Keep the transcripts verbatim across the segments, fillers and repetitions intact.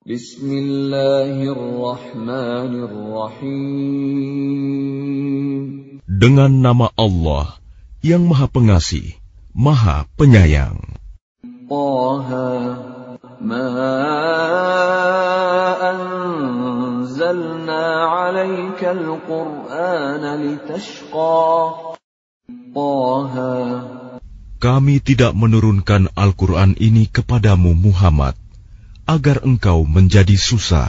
Bismillahirrahmanirrahim. Dengan nama Allah yang Maha Pengasih, Maha Penyayang. Taha, ma anzalna 'alaikal Qur'ana litashqa. Taha, kami tidak menurunkan Al-Quran ini kepadamu Muhammad agar engkau menjadi susah,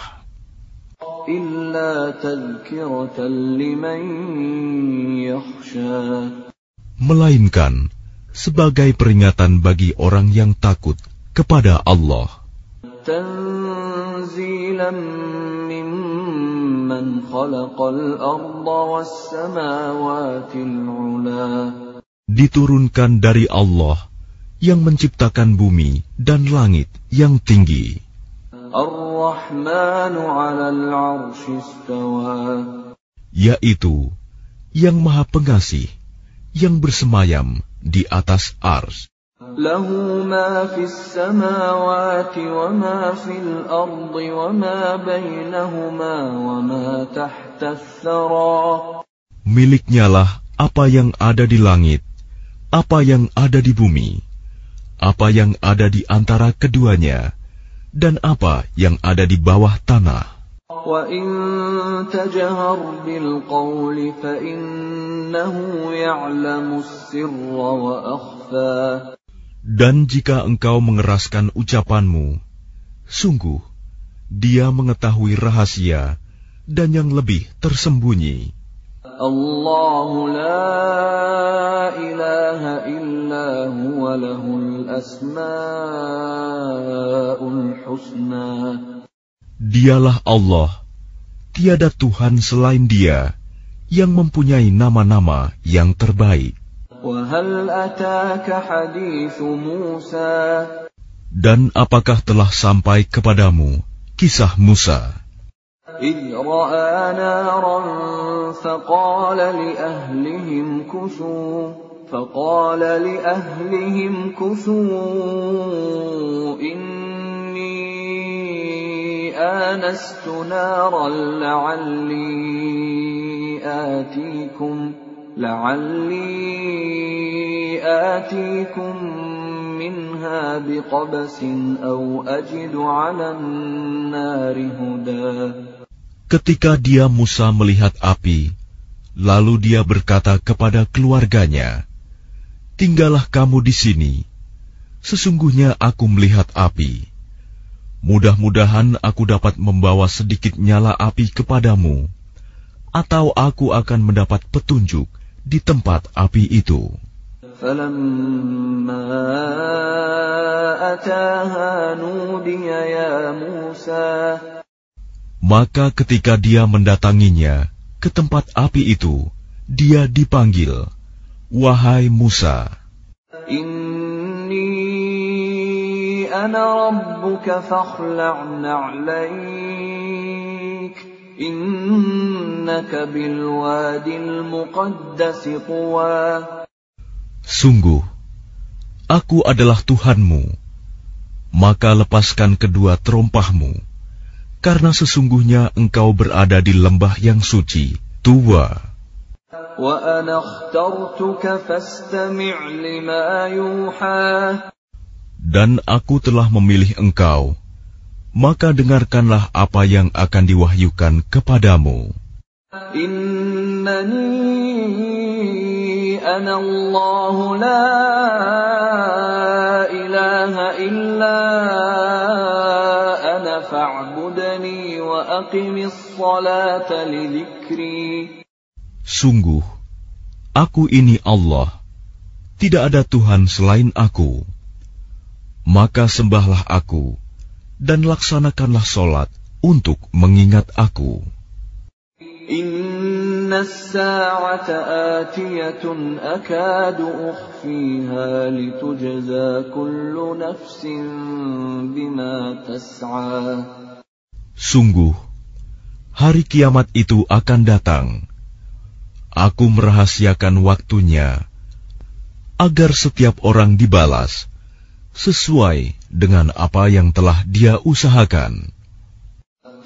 illa tadhkiratan liman yakhsha, melainkan sebagai peringatan bagi orang yang takut kepada Allah. Tanzilan mimman khalaqal arda was samawatil 'ula, diturunkan dari Allah yang menciptakan bumi dan langit yang tinggi. Ar-Rahmanu 'alal 'arsy istawa, yaitu yang Maha Pengasih yang bersemayam di atas ars. Lahu ma fis samawati wa ma fil ardi wa ma bainahuma wa ma tahta ats-tsara, miliknyalah apa yang ada di langit, apa yang ada di bumi, apa yang ada di antara keduanya, dan apa yang ada di bawah tanah. Wa in tajhar bil qawli fa innahu ya'lamu as-sirra wa akhfa, dan jika engkau mengeraskan ucapanmu, sungguh Dia mengetahui rahasia dan yang lebih tersembunyi. Allahu la ilaha illa huwa lahul asma'ul husna. Dialah Allah, tiada Tuhan selain Dia yang mempunyai nama-nama yang terbaik. Wa hal ataka hadithu Musa, dan apakah telah sampai kepadamu kisah Musa? إذ رأى نارا فقال لأهلهم كثوا فقال لأهلهم كثوا إني آنست نارا لعلي آتيكم لعلي آتيكم منها بقبس أو أجد على النار هدى. Ketika dia Musa melihat api, lalu dia berkata kepada keluarganya, "Tinggallah kamu di sini. Sesungguhnya aku melihat api. Mudah-mudahan aku dapat membawa sedikit nyala api kepadamu, atau aku akan mendapat petunjuk di tempat api itu." فَلَمَّا أَتَاهَا نُودِيَ يَا مُوسَى. Maka ketika dia mendatanginya ke tempat api itu, dia dipanggil, "Wahai Musa, Inni ana rabbuka fakhla'na 'alaik, innaka bil wadil muqaddasi tuwa." Sungguh, aku adalah Tuhanmu, maka lepaskan kedua terompahmu, karena sesungguhnya engkau berada di lembah yang suci, Tuwa. Wa ana akhtartuka fastami' lima yuha. Dan aku telah memilih engkau, maka dengarkanlah apa yang akan diwahyukan kepadamu. Innani ana Allah la ilaha illa ana fa'budni wa aqimis salata li dzikri. Sungguh, aku ini Allah, tidak ada Tuhan selain aku. Maka sembahlah aku, dan laksanakanlah solat untuk mengingat aku. Inna as-sa'ata atiyatun akadu ukhfiha litujza kullu nafsin bima tas'a. Sungguh, hari kiamat itu akan datang. Aku merahasiakan waktunya, agar setiap orang dibalas sesuai dengan apa yang telah dia usahakan.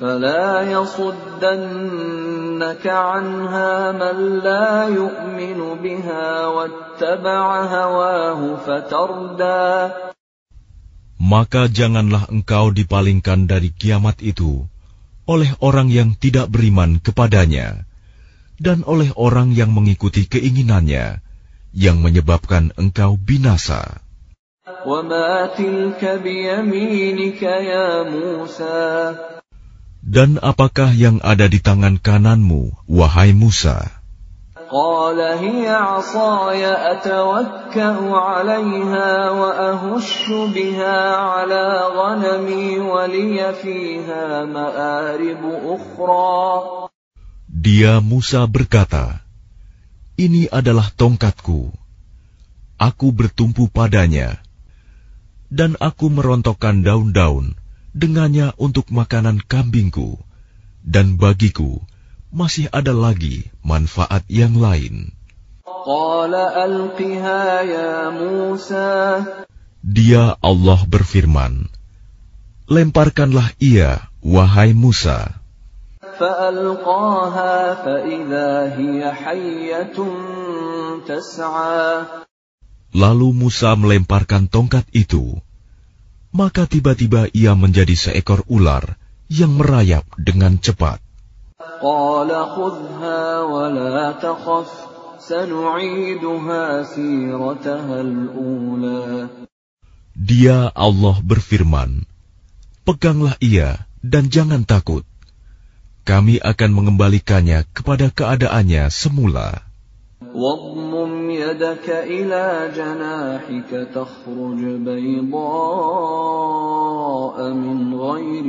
فلا يصدنك عنها من لا يؤمن بها واتبع هواه فتردى. Maka janganlah engkau dipalingkan dari kiamat itu oleh orang yang tidak beriman kepadanya dan oleh orang yang mengikuti keinginannya yang menyebabkan engkau binasa. وَمَا تِلْكَ بِيَمِينِكَ يَا مُوسَى. Dan apakah yang ada di tangan kananmu, wahai Musa? قال هي عصاي أتوكأ عليها وأهش بها على غنمي ولي فيها مآرب أخرى. Dia Musa berkata, ini adalah tongkatku. Aku bertumpu padanya, dan aku merontokkan daun-daun dengannya untuk makanan kambingku, dan bagiku masih ada lagi manfaat yang lain. Dia Allah berfirman, lemparkanlah ia, wahai Musa. Lalu Musa melemparkan tongkat itu, maka tiba-tiba ia menjadi seekor ular yang merayap dengan cepat. Dia Allah berfirman, peganglah ia dan jangan takut. Kami akan mengembalikannya kepada keadaannya semula. واضمم يدك إلى جناحك تخرج بيضاء من غير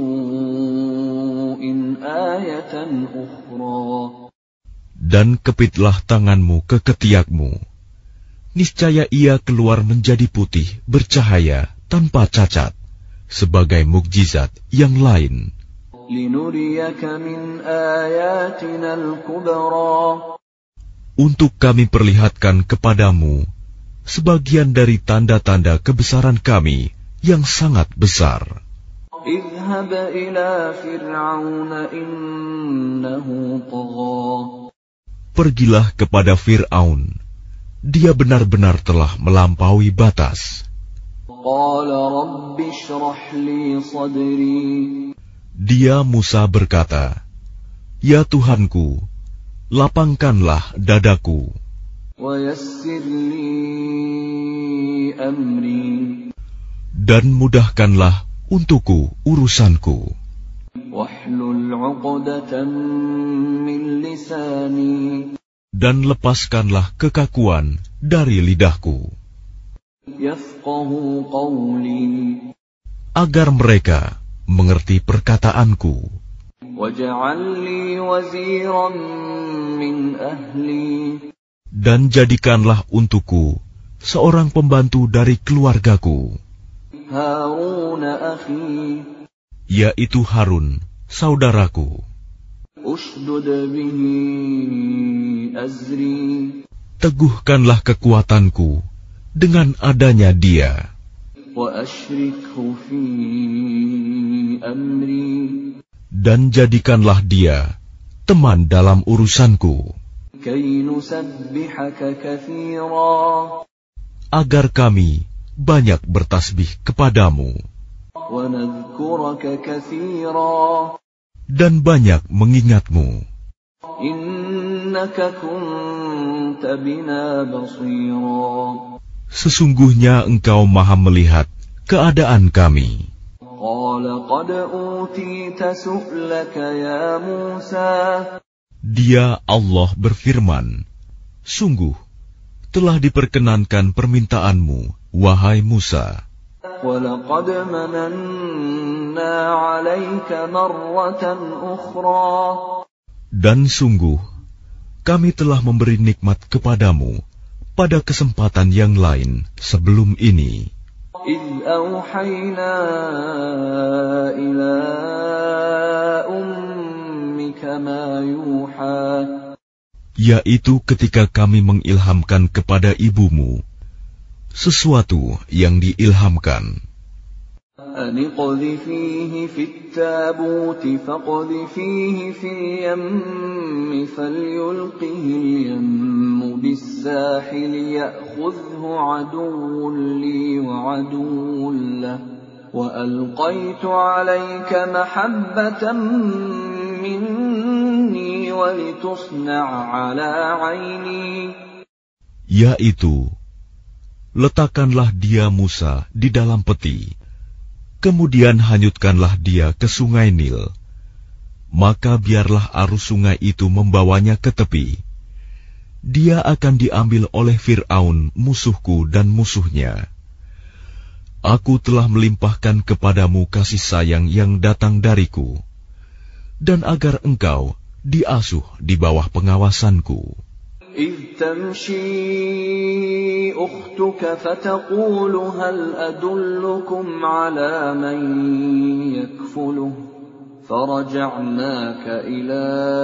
سوء آية أخرى. Dan kepitlah tanganmu ke ketiakmu. Niscaya ia keluar menjadi putih, bercahaya, tanpa cacat, sebagai mukjizat yang lain. لنريك من آياتنا الكبرى. Untuk kami perlihatkan kepadamu sebagian dari tanda-tanda kebesaran kami yang sangat besar. اذهب إلى فرعون إنه طغى. Pergilah kepada Fir'aun, dia benar-benar telah melampaui batas. قال رب اشرح لي صدري. Dia Musa berkata, ya Tuhanku, lapangkanlah dadaku. ويسر لي أمري. Dan mudahkanlah untukku urusanku. واحلل عقدة من لساني. Dan lepaskanlah kekakuan dari lidahku. يفقهوا قولي. Agar mereka mengerti perkataanku. واجعل لي وزيرا من أهلي. Dan jadikanlah untukku seorang pembantu dari keluargaku, هارون أخي. yaitu Harun, saudaraku. أشدد به أزري. Teguhkanlah kekuatanku dengan adanya dia. وأشركه في أمري. Dan jadikanlah dia teman dalam urusanku, كي نسبحك كثيرا. agar kami banyak bertasbih kepadamu ونذكرك كثيرا. dan banyak mengingatmu. إنك كنت بنا بصيرا. Sesungguhnya engkau maha melihat keadaan kami. قال قد أوتيت سؤلك يا موسى. Dia Allah berfirman, sungguh telah diperkenankan permintaanmu, wahai Musa. وَلَقَدْ مَنَنَّا عَلَيْكَ مَرَّةً أُخْرَى. Dan sungguh kami telah memberi nikmat kepadamu pada kesempatan yang lain sebelum ini. إِذْ أَوْحَيْنَا إِلَىٰ أُمِّكَ مَا يُوحَىٰ. Yaitu ketika kami mengilhamkan kepada ibumu sesuatu yang diilhamkan. أن اقذفيه في التابوت فاقذفيه في اليم فليلقه اليم بالساحل يأخذه عدو لي وعدو له وألقيت عليك محبة مني ولتصنع على عيني. Yaitu, letakkanlah dia Musa di dalam peti, kemudian hanyutkanlah dia ke sungai Nil. Maka biarlah arus sungai itu membawanya ke tepi. Dia akan diambil oleh Fir'aun musuhku dan musuhnya. Aku telah melimpahkan kepadamu kasih sayang yang datang dariku, dan agar engkau diasuh di bawah pengawasanku. إذ تمشي أختك فتقول هل أدلكم على من يكفله فرجعناك إلى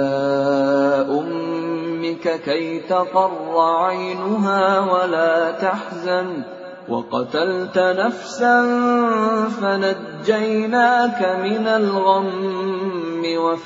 أمك كي تقر عينها ولا تحزن وقتلت نفسا فنجيناك من الغم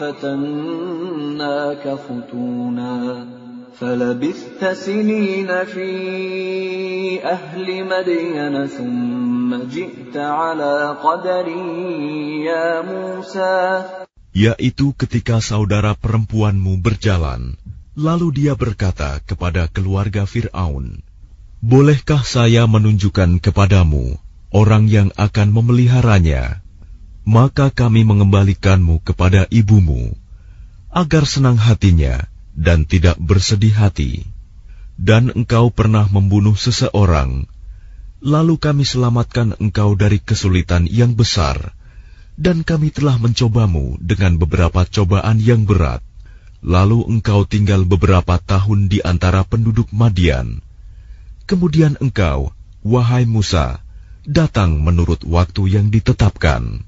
وفتناك فتونا فلبثت سنين في أهل مدين ثم جئت على قدري يا موسى. Yaitu ketika saudara perempuanmu berjalan, lalu dia berkata kepada keluarga Fir'aun, bolehkah saya menunjukkan kepadamu orang yang akan memeliharanya? Maka kami mengembalikanmu kepada ibumu, agar senang hatinya dan tidak bersedih hati. Dan engkau pernah membunuh seseorang, lalu kami selamatkan engkau dari kesulitan yang besar, dan kami telah mencobamu dengan beberapa cobaan yang berat. Lalu engkau tinggal beberapa tahun di antara penduduk Madian. Kemudian engkau, wahai Musa, datang menurut waktu yang ditetapkan.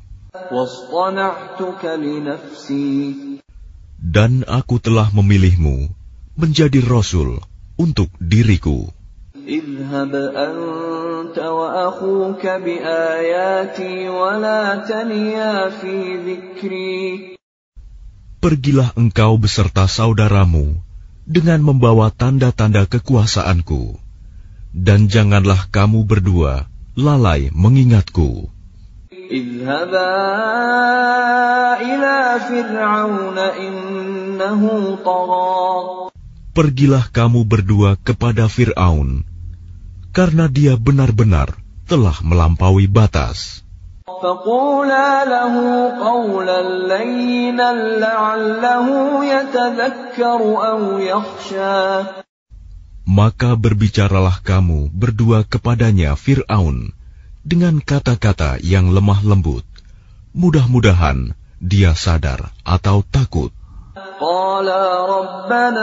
Dan aku telah memilihmu menjadi Rasul untuk diriku. Idhhab anta wa akhuka biayati wa la taniya fi dhikri. Pergilah engkau beserta saudaramu dengan membawa tanda-tanda kekuasaanku, dan janganlah kamu berdua lalai mengingatku. Idhhaba ila Fir'aun innahu tagha. Pergilah kamu berdua kepada Fir'aun, karena dia benar-benar telah melampaui batas. Faqula lahu qawlan layyinan la'allahu yatadhakkaru aw yakhsha. Maka berbicaralah kamu berdua kepadanya Fir'aun dengan kata-kata yang lemah lembut, mudah-mudahan dia sadar atau takut. Qala rabbana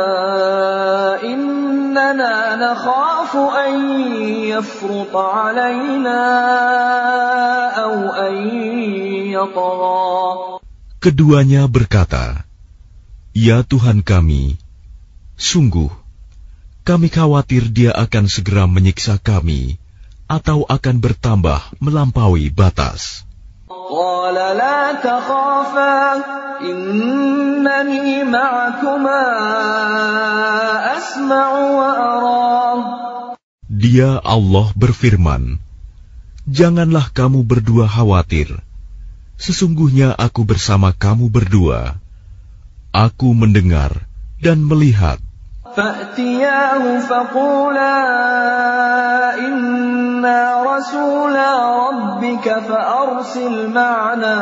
innana nakhafu an yafruta alayna aw an yatgha. Keduanya berkata, ya Tuhan kami, sungguh kami khawatir dia akan segera menyiksa kami atau akan bertambah melampaui batas. Qala la takhafa innani ma'akuma asma'u wa ara. Dia Allah berfirman, janganlah kamu berdua khawatir, sesungguhnya aku bersama kamu berdua. Aku mendengar dan melihat. فَأْتِيَاهُ فَقُولَا إِنَّا رَسُولَا رَبِّكَ فَأَرْسِلْ مَعَنَا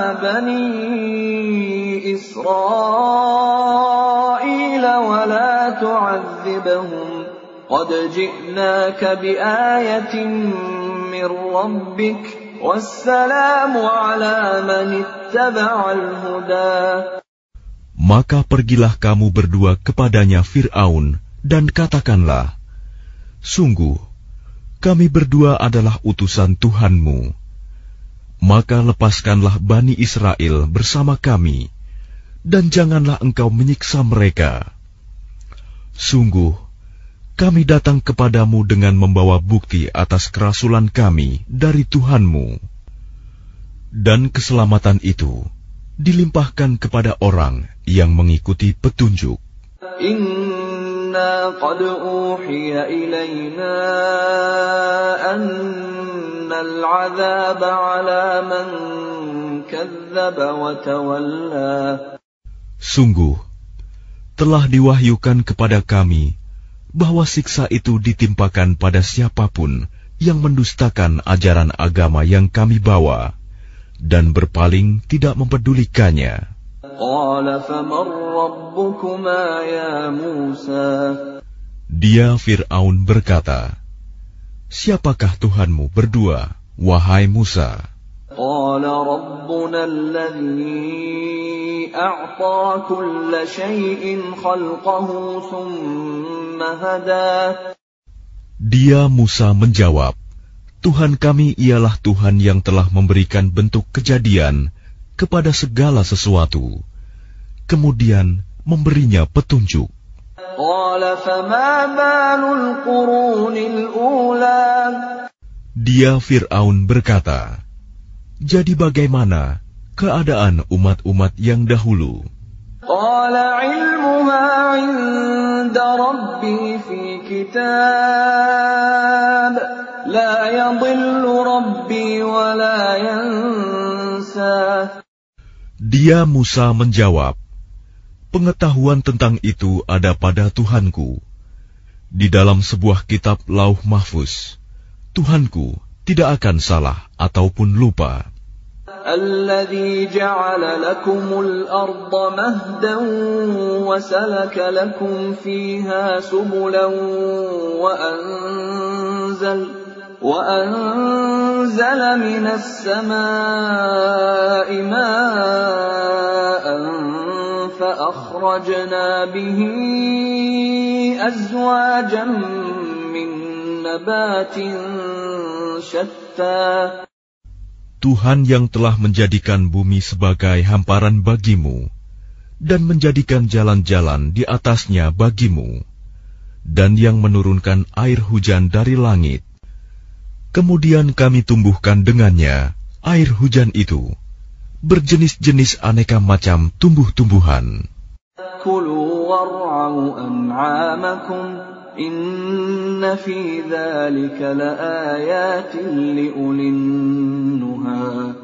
بَنِي إِسْرَائِيلَ وَلَا تُعَذِّبْهُمْ قَدْ جِئْنَاكَ بِآيَةٍ مِّن رَّبِّكَ وَالسَّلَامُ عَلَىٰ مَنِ اتَّبَعَ الْهُدَىٰ. Maka pergilah kamu berdua kepadanya Fir'aun dan katakanlah, sungguh, kami berdua adalah utusan Tuhanmu. Maka lepaskanlah Bani Israel bersama kami, dan janganlah engkau menyiksa mereka. Sungguh, kami datang kepadamu dengan membawa bukti atas kerasulan kami dari Tuhanmu. Dan keselamatan itu dilimpahkan kepada orang yang mengikuti petunjuk. Inna qad uhiya ilayna annal 'adzaba 'ala man kadzdzaba wa tawalla. Sungguh, telah diwahyukan kepada kami bahwa siksa itu ditimpakan pada siapapun yang mendustakan ajaran agama yang kami bawa dan berpaling tidak mempedulikannya. Qala faman rabbukuma ya Musa. Dia Fir'aun berkata, siapakah Tuhanmu berdua, wahai Musa? Qala rabbuna alladhi a'ta kulla shay'in khalqahu thumma hada. Dia Musa menjawab, Tuhan kami ialah Tuhan yang telah memberikan bentuk kejadian kepada segala sesuatu, kemudian memberinya petunjuk. Dia Fir'aun berkata, jadi bagaimana keadaan umat-umat yang dahulu? Qala ilmuha 'inda rabbi fi kitab la yadhillu rabbi wa la yansa. Dia Musa menjawab, pengetahuan tentang itu ada pada Tuhanku. Di dalam sebuah kitab Lauh Mahfuz, Tuhanku tidak akan salah ataupun lupa. الذي جعل لكم الأرض مهدا وسلك لكم فيها سبلا وأنزل وأنزل من السماء ماء فأخرجنا به أزواجا من نبات شتى. Tuhan yang telah menjadikan bumi sebagai hamparan bagimu dan menjadikan jalan-jalan di atasnya bagimu, dan yang menurunkan air hujan dari langit. Kemudian kami tumbuhkan dengannya air hujan itu berjenis-jenis aneka macam tumbuh-tumbuhan. Kulu war'au an'amakum inna fi dzalika laayatin liulin nuha.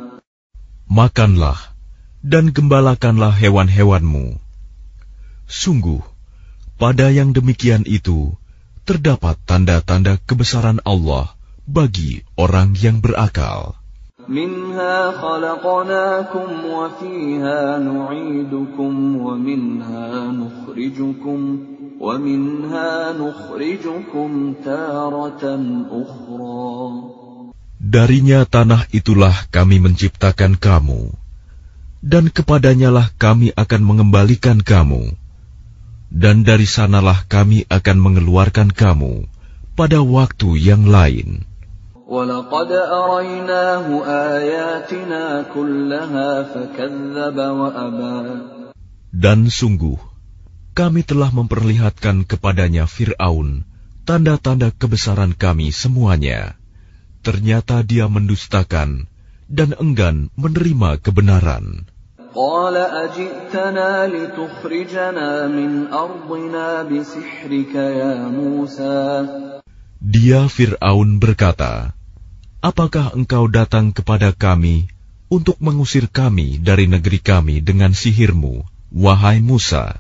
Makanlah dan gembalakanlah hewan-hewanmu. Sungguh, pada yang demikian itu terdapat tanda-tanda kebesaran Allah bagi orang yang berakal. Minha khalaqnakum wa fiha nu'idukum wa minha nukhrijukum wa minha nukhrijukum taratan ukhra. Darinya tanah itulah kami menciptakan kamu, dan kepadanyalah kami akan mengembalikan kamu, dan dari sanalah kami akan mengeluarkan kamu pada waktu yang lain. وَلَقَدْ أَرَيْنَاهُ آيَاتِنَا كُلَّهَا فَكَذَّبَ وَأَبَى. Dan sungguh, kami telah memperlihatkan kepadanya Fir'aun tanda-tanda kebesaran kami semuanya. Ternyata dia mendustakan dan enggan menerima kebenaran. قَالَ أَجِئْتَنَا لِتُخْرِجَنَا مِنْ أَرْضِنَا بِسِحْرِكَ يَا مُوسَى. Dia Fir'aun berkata, apakah engkau datang kepada kami untuk mengusir kami dari negeri kami dengan sihirmu, wahai Musa?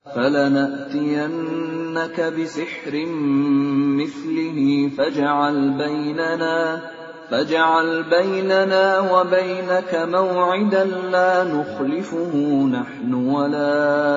فَلَنَأْتِيَنَّكَ بِسِحْرٍ مِثْلِهِ فَاجْعَلْ بَيْنَنَا فَاجْعَلْ بَيْنَنَا وَبَيْنَكَ مَوْعِدًا لَا نُخْلِفُهُ نَحْنُ وَلَا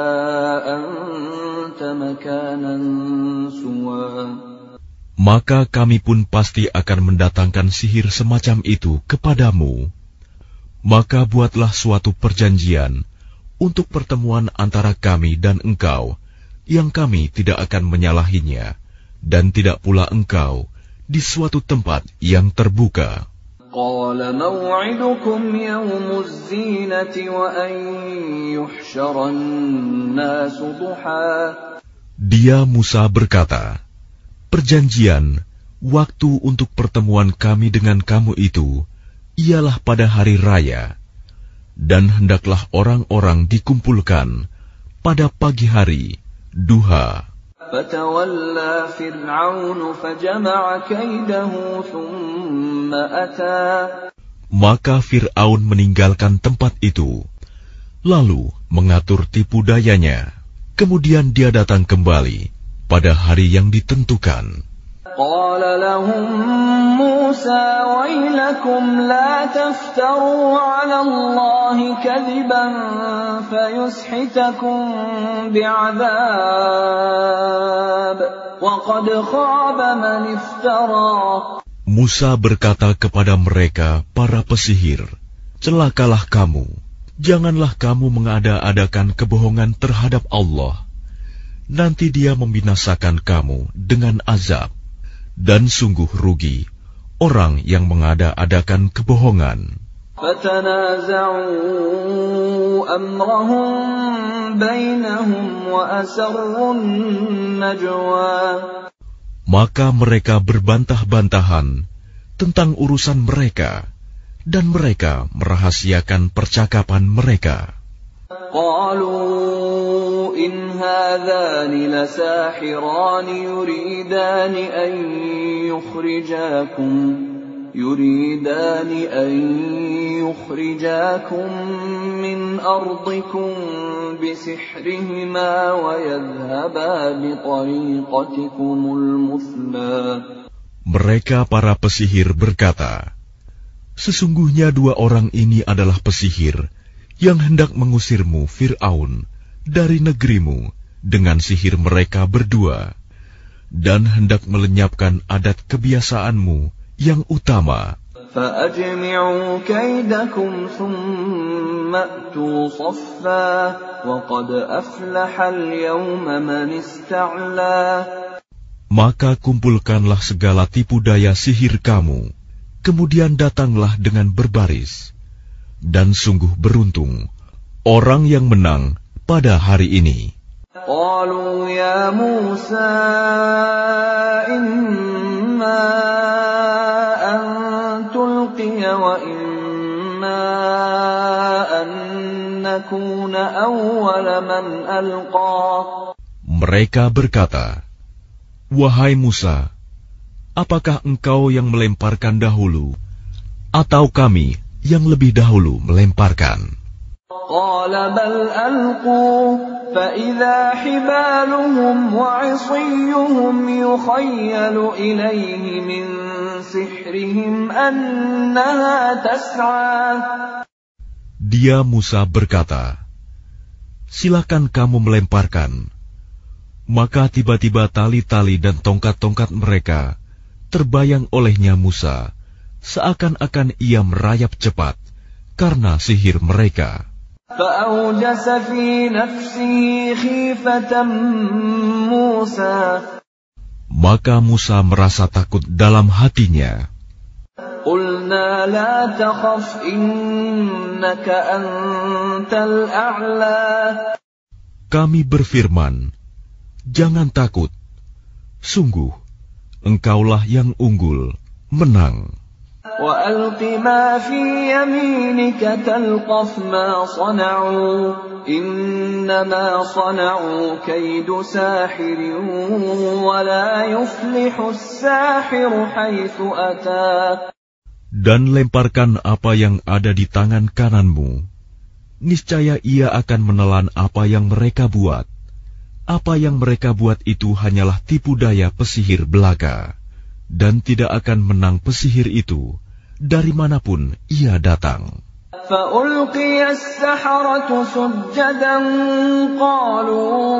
أَنْتَ مَكَانًا سُوًى. Maka kami pun pasti akan mendatangkan sihir semacam itu kepadamu. Maka buatlah suatu perjanjian untuk pertemuan antara kami dan engkau, yang kami tidak akan menyalahinya, dan tidak pula engkau di suatu tempat yang terbuka. قَالَ مَوْعِدُكُمْ يَوْمُ الزِّينَةِ وَأَنْ يُحْشَرَ النَّاسُ ضُحًى. Dia Musa berkata, perjanjian, waktu untuk pertemuan kami dengan kamu itu ialah pada hari raya, dan hendaklah orang-orang dikumpulkan pada pagi hari, duha. فَتَوَلَّى فِرْعَوْنُ فَجَمَعَ كَيْدَهُ ثُمَّ أَتَى. Maka Fir'aun meninggalkan tempat itu, lalu mengatur tipu dayanya. Kemudian dia datang kembali pada hari yang ditentukan. قال لهم موسى ويلكم لا تفتروا على الله كذبا فيسحتكم بعذاب وقد خاب من افترى. Musa berkata kepada mereka, para pesihir, celakalah kamu, janganlah kamu mengada-adakan kebohongan terhadap Allah. Nanti dia membinasakan kamu dengan azab. Dan sungguh rugi orang yang mengada-adakan kebohongan. فَتَنَازَعُوا أَمْرَهُمْ بَيْنَهُمْ وَأَسَرُّوا النَّجْوَى. Maka mereka berbantah-bantahan tentang urusan mereka, dan mereka merahasiakan percakapan mereka. قالوا إن هذان لساحران يريدان أن يخرجاكم يريدان أن يخرجاكم من أرضكم بسحرهما ويذهبا بطريقتكم المثلى. Mereka para pesihir berkata, sesungguhnya dua orang ini adalah pesihir yang hendak mengusirmu, Fir'aun, dari negerimu dengan sihir mereka berdua, dan hendak melenyapkan adat kebiasaanmu yang utama. فَأَجْمِعُوا كَيْدَكُمْ ثُمَّ أْتُوا صَفًّا وَقَدْ أَفْلَحَ الْيَوْمَ مَنِ اسْتَعْلَى. Maka kumpulkanlah segala tipu daya sihir kamu, kemudian datanglah dengan berbaris. Dan sungguh beruntung orang yang menang pada hari ini. قالوا يا موسى إما أن تلقي وإما أن نكون أول من ألقى. Mereka berkata, wahai Musa, apakah engkau yang melemparkan dahulu, atau kami yang lebih dahulu melemparkan? قال بل ألقوا فإذا حبالهم وعصيهم يخيل إليه من سحرهم أنها تسعى. Dia Musa berkata, silakan kamu melemparkan. Maka tiba-tiba tali-tali dan tongkat-tongkat mereka terbayang olehnya Musa, seakan-akan ia merayap cepat karena sihir mereka. فأوجس في نفسه خيفة موسى. Maka Musa merasa takut dalam hatinya. قلنا لا تخف إنك أنت الأعلى. Kami berfirman, jangan takut, sungguh engkaulah yang unggul, menang. وَأَلْقِ مَا فِي يَمِينِكَ تَلْقَفْ مَا صَنَعُوا إِنَّمَا صَنَعُوا كَيْدُ سَاحِرٍ وَلَا يُفْلِحُ السَّاحِرُ حَيْثُ أَتَى. Dan lemparkan apa yang ada di tangan kananmu. Niscaya ia akan menelan apa yang mereka buat. Apa yang mereka buat itu hanyalah tipu daya pesihir belaka. Dan tidak akan menang pesihir itu dari manapun ia datang. فَأُلْقِيَ السَّحَرَةُ سُجَّدًا قَالُوا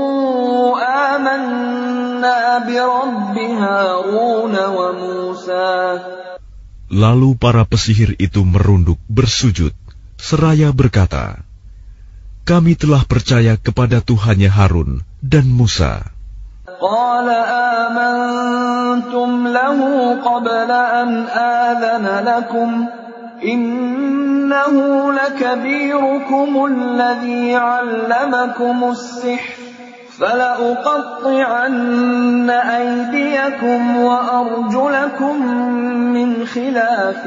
آمَنَّا بِرَبِّ هَارُونَ وَمُوسَى. Lalu para pesihir itu merunduk bersujud seraya berkata, kami telah percaya kepada Tuhannya Harun dan Musa. قال آمنتم له قبل أن آذن لكم إنه لكبيركم الذي علمكم السحر فَلَأُقَطِّعَنَّ أَيْدِيَكُمْ وَأَرْجُلَكُمْ مِنْ خِلَافٍ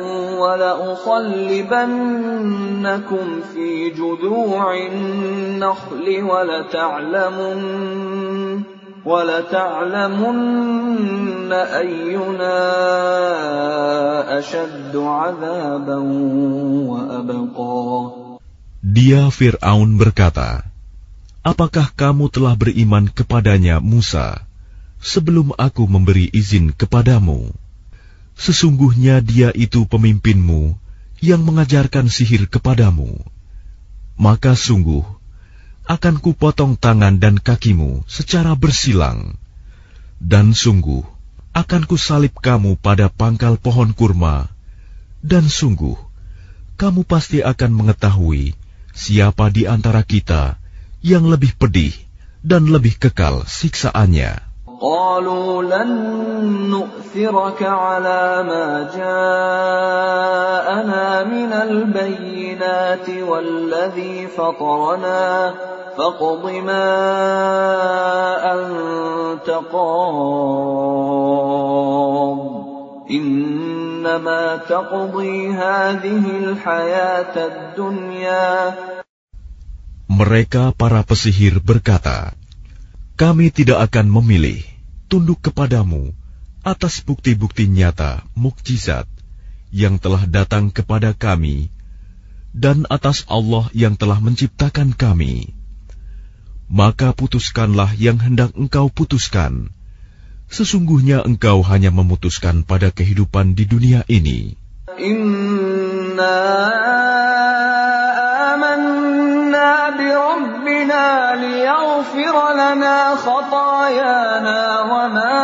وَلَأُصَلِّبَنَّكُمْ فِي جُذُوعِ النَّخْلِ وَلَتَعْلَمُنَّ وَلَتَعْلَمُنَّ أَيُّنَا أَشَدُّ عَذَابًا وَأَبْقَى. Dia Fir'aun berkata, apakah kamu telah beriman kepadanya Musa sebelum aku memberi izin kepadamu? Sesungguhnya dia itu pemimpinmu yang mengajarkan sihir kepadamu. Maka sungguh akan kupotong tangan dan kakimu secara bersilang, dan sungguh akan kusalib kamu pada pangkal pohon kurma, dan sungguh kamu pasti akan mengetahui siapa di antara kita yang lebih pedih dan lebih kekal siksaannya. قالوا لن نؤثرك على ما جاءنا من البينات والذي فطرنا فاقض ما أنت قاض إنما تقضي هذه الحياة الدنيا. Mereka para pesihir berkata, kami tidak akan memilih tunduk kepadamu atas bukti-bukti nyata mukjizat yang telah datang kepada kami dan atas Allah yang telah menciptakan kami. Maka putuskanlah yang hendak engkau putuskan. Sesungguhnya engkau hanya memutuskan pada kehidupan di dunia ini. Inna amanna bi rabbina liyaghfira lana khatayana wa ma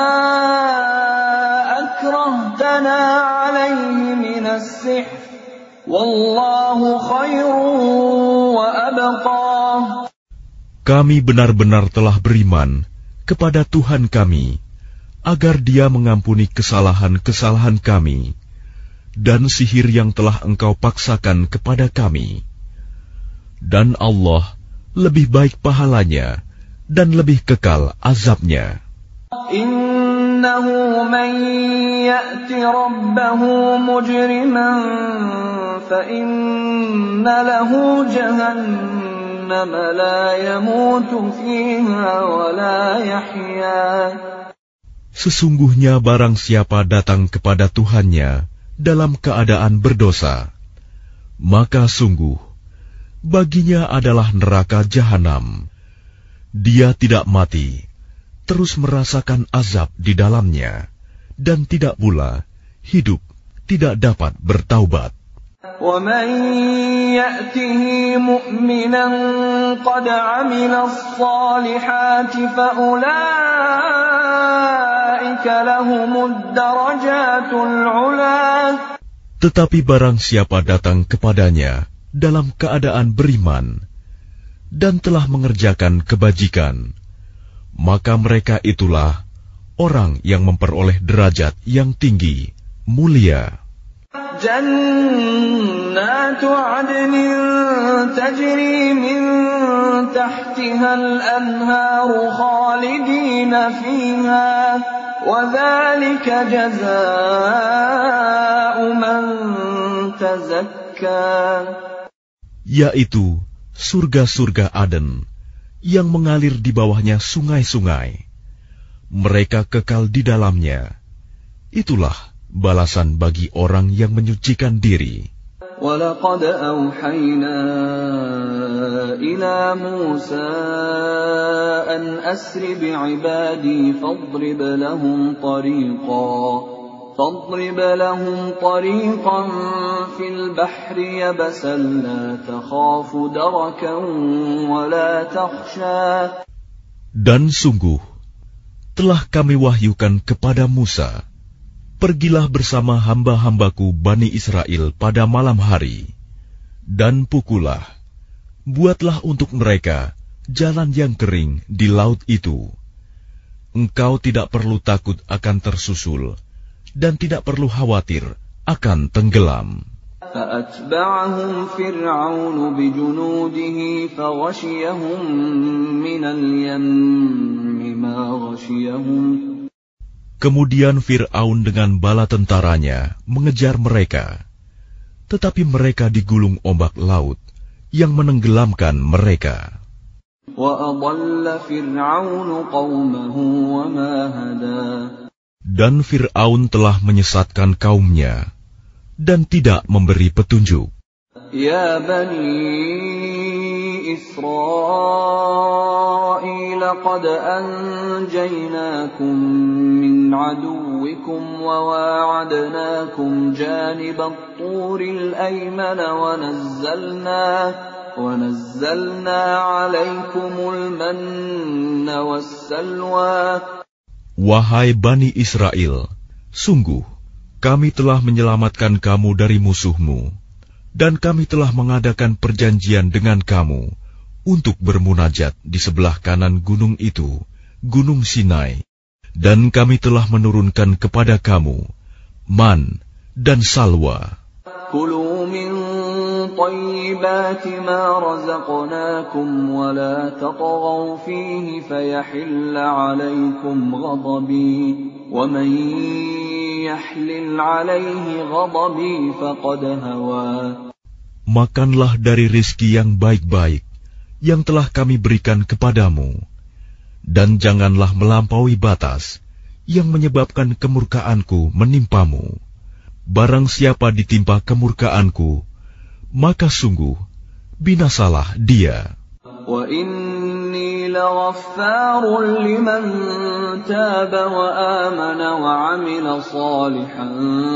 akrahtana alayhi minas sihr wallahu khairun wa abqa. Kami benar-benar telah beriman kepada Tuhan kami agar Dia mengampuni kesalahan-kesalahan kami dan sihir yang telah engkau paksakan kepada kami. Dan Allah lebih baik pahalanya dan lebih kekal azabnya. Innahu man ya'ti rabbahu mujriman fa inna lahu jahannam la yamutu fiha wa la yahya. Sesungguhnya barang siapa datang kepada Tuhannya dalam keadaan berdosa, maka sungguh baginya adalah neraka jahanam. Dia tidak mati, terus merasakan azab di dalamnya, dan tidak pula hidup tidak dapat bertaubat. وَمَنْ يَأْتِهِ مُؤْمِنًا قَدْ عَمِلَ الصَّالِحَاتِ فَأُولَئِكَ لَهُمُ الدَّرَجَاتُ الْعُلَى. Tetapi barang siapa datang kepadanya dalam keadaan beriman dan telah mengerjakan kebajikan, maka mereka itulah orang yang memperoleh derajat yang tinggi, mulia. جنات عدن تجري من تحتها الأنهار خالدين فيها وذلك جزاء من تزكى. Yaitu surga-surga Aden yang mengalir di bawahnya sungai-sungai. Mereka kekal di dalamnya. Itulah balasan bagi orang yang menyucikan diri. وَلَقَدْ أَوْحَيْنَا إِلَى مُوسَىٰ أَنْ أَسْرِ بِعِبَادِي فَاضْرِبْ لَهُمْ طَرِيقًا فَاضْرِبْ لَهُمْ طَرِيقًا فِي الْبَحْرِ يَبَسًا لَا تَخَافُ دَرَكًا وَلَا تَخْشَىٰ. Dan sungguh telah kami wahyukan kepada Musa, pergilah bersama hamba-hambaku Bani Israel pada malam hari, dan pukullah, buatlah untuk mereka jalan yang kering di laut itu. Engkau tidak perlu takut akan tersusul, dan tidak perlu khawatir akan tenggelam. فَأَتْبَعَهُمْ فِرْعَوْنُ بِجُنُودِهِ فغشيهم من اليم ما غشيهم. Kemudian Fir'aun dengan bala tentaranya mengejar mereka, tetapi mereka digulung ombak laut yang menenggelamkan mereka. Dan Fir'aun telah menyesatkan kaumnya dan tidak memberi petunjuk. Ya Bani Israel, qad anjaynakum min aduwikum wa wa'adnakum janibat turil aymana wa nazzalna wa nazzalna alaykumul manna wassalwa. Wahai Bani Israel, sungguh kami telah menyelamatkan kamu dari musuhmu, dan kami telah mengadakan perjanjian dengan kamu untuk bermunajat di sebelah kanan gunung itu, Gunung Sinai, dan kami telah menurunkan kepada kamu man dan salwa. Kulu min tayyibati ma razaqnakum wa la tatghaw fihi fayahilla alaykum ghadabi wa man yahlil alayhi ghadabi faqad hawa. Makanlah dari rizki yang baik-baik yang telah kami berikan kepadamu, dan janganlah melampaui batas yang menyebabkan kemurkaanku menimpamu. Barang siapa ditimpa kemurkaanku, maka sungguh binasalah dia. Wa inni laghaffarun liman taba wa amana wa amila salihan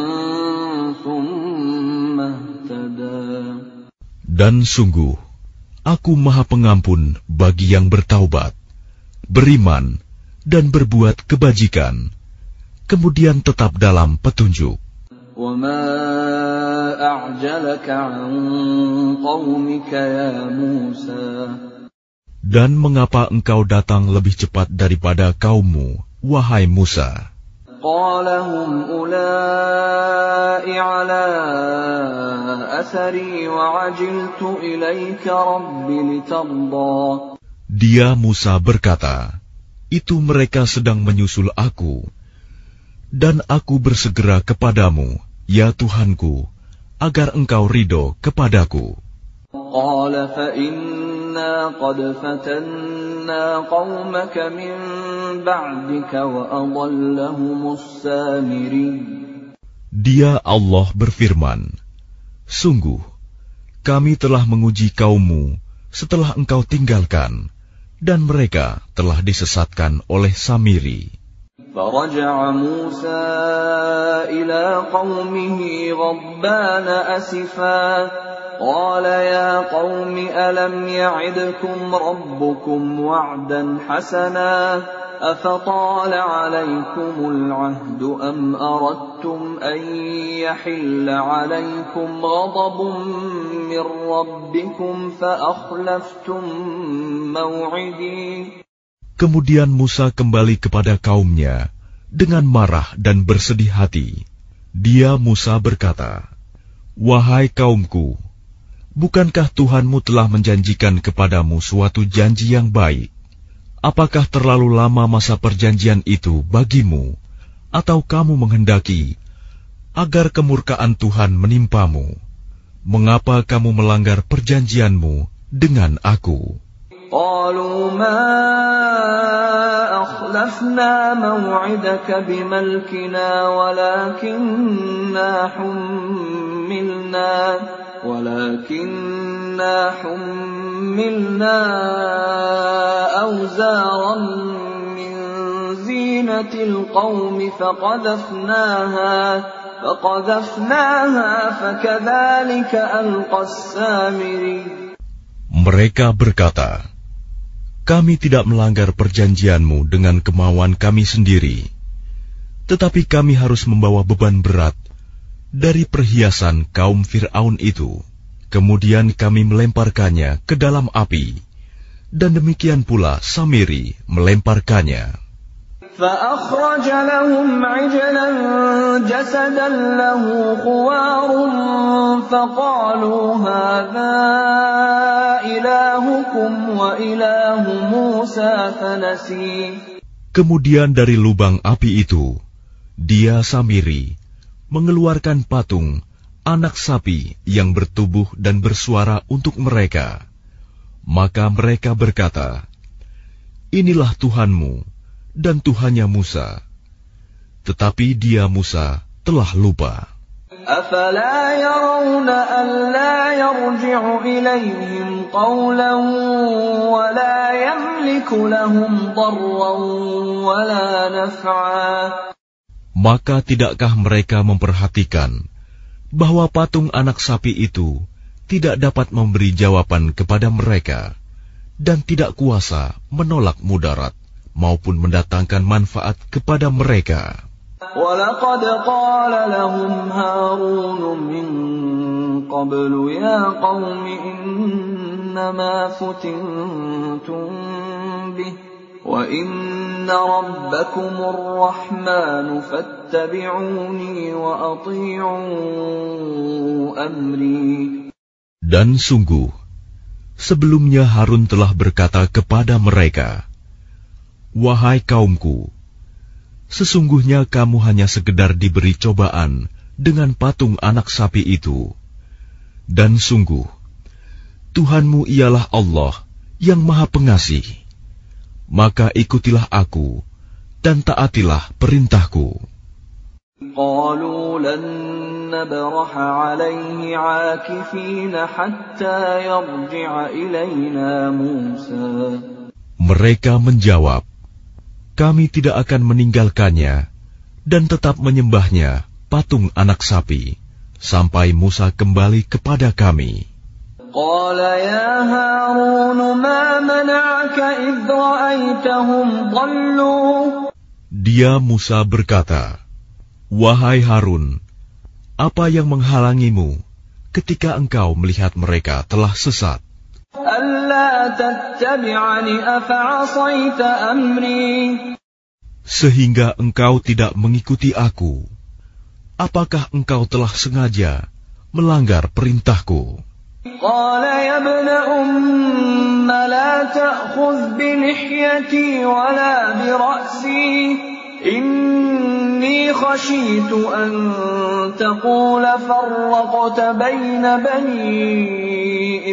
thumma ihtada. Dan sungguh Aku Maha Pengampun bagi yang bertaubat, beriman, dan berbuat kebajikan, kemudian tetap dalam petunjuk. وَمَا أَعْجَلَكَ عَنْ قَوْمِكَ يَا مُوسَى. Dan mengapa engkau datang lebih cepat daripada kaummu, wahai Musa? قَالَ هُمْ أُولَاءِ عَلَىٰ أَثَرِي وَعَجِلْتُ إِلَيْكَ رَبِّ لِتَرْضَىٰ. Dia Musa berkata, itu mereka sedang menyusul aku, dan aku bersegera kepadamu, ya Tuhanku, agar engkau ridho kepadaku. قَالَ فَإِنَّا قَدْ فَتَنَّا قَوْمَكَ مِن بَعْدِكَ وَأَضَلَّهُمُ السَّامِرِيُّ. Dia Allah berfirman, sungguh, kami telah menguji kaummu setelah engkau tinggalkan, dan mereka telah disesatkan oleh Samiri. فَرَجَعَ مُوسَى إِلَىٰ قَوْمِهِ غَضْبَانَ أَسِفًا قَالَ يَا قَوْمِ أَلَمْ يَعِدْكُمْ رَبُّكُمْ وَعْدًا حَسَنًا أَفَطَالَ عَلَيْكُمُ الْعَهْدُ أَمْ أَرَدتُّمْ أَن يَحِلَّ عَلَيْكُمْ غَضَبٌ مِّن رَّبِّكُمْ فَأَخْلَفْتُم مَّوْعِدِي. Kemudian Musa kembali kepada kaumnya dengan marah dan bersedih hati. Dia Musa berkata, wahai kaumku, bukankah Tuhanmu telah menjanjikan kepadamu suatu janji yang baik? Apakah terlalu lama masa perjanjian itu bagimu, atau kamu menghendaki agar kemurkaan Tuhan menimpamu? Mengapa kamu melanggar perjanjianmu dengan aku? قالوا ما أخلفنا موعدك بملكنا ولكننا حملنا ولكننا حملنا أوزارا من زينة القوم فقذفناها فقذفناها فكذلك ألقى السامري. Mereka berkata, kami tidak melanggar perjanjianmu dengan kemauan kami sendiri, tetapi kami harus membawa beban berat dari perhiasan kaum Fir'aun itu. Kemudian kami melemparkannya ke dalam api, dan demikian pula Samiri melemparkannya. فَأَخْرَجَ لَهُمْ عِجْلًا جَسَدًا لَهُ خُوَارٌ فَقَالُوا هَٰذَا إِلَٰهُنَا إِلَٰهُكُمْ وَإِلَٰهُ مُوسَىٰ فَنَسِيَ. Kemudian dari lubang api itu, dia Samiri mengeluarkan patung anak sapi yang bertubuh dan bersuara untuk mereka. Maka mereka berkata, "Inilah Tuhanmu dan Tuhannya Musa." Tetapi dia Musa telah lupa. أَفَلَا يَرَوْنَ أَلَّا يَرْجِعُ إِلَيْهِمْ قَوْلًا وَلَا يَمْلِكُ لَهُمْ ضَرًّا وَلَا نَفْعًا. Maka tidakkah mereka memperhatikan bahwa patung anak sapi itu tidak dapat memberi jawaban kepada mereka dan tidak kuasa menolak mudarat maupun mendatangkan manfaat kepada mereka? وَلَقَدْ قَالَ لَهُمْ هَارُونُ مِنْ قَبْلُ يَا قَوْمِ إِنَّمَا فُتِنْتُمْ بِهِ وَإِنَّ رَبَّكُمُ الرَّحْمَنُ فَاتَّبِعُونِي وَأَطِيعُوا أَمْرِي. Dan sungguh, sebelumnya Harun telah berkata kepada mereka, "Wahai kaumku, sesungguhnya kamu hanya sekedar diberi cobaan dengan patung anak sapi itu. Dan sungguh, Tuhanmu ialah Allah yang Maha Pengasih. Maka ikutilah aku dan taatilah perintahku." قَالُوا لَن نَّبْرَحَ عَلَيْهِ عَاكِفِينَ حَتَّى يَرْجِعَ إِلَيْنَا مُوسَىٰ. Mereka menjawab, "Kami tidak akan meninggalkannya dan tetap menyembahnya patung anak sapi sampai Musa kembali kepada kami." قَالَ يَا هَارُونُ مَا مَنَعَكَ إِذْ رَأَيْتَهُمْ ضَلُّوا. Dia Musa berkata, "Wahai Harun, apa yang menghalangimu ketika engkau melihat mereka telah sesat? أَلَّا تَتَّبِعَنِ أَفَعَصَيْتَ أَمْرِي. Sehingga engkau tidak mengikuti aku. Apakah engkau telah sengaja melanggar perintahku?" قَالَ يَا ابْنَ أُمَّ لَا تَأْخُذْ بِلِحْيَتِي وَلَا بِرَأْسِي إِنِّي خَشِيتُ أَن تَقُولَ فَرَّقْتَ بَيْنَ بَنِي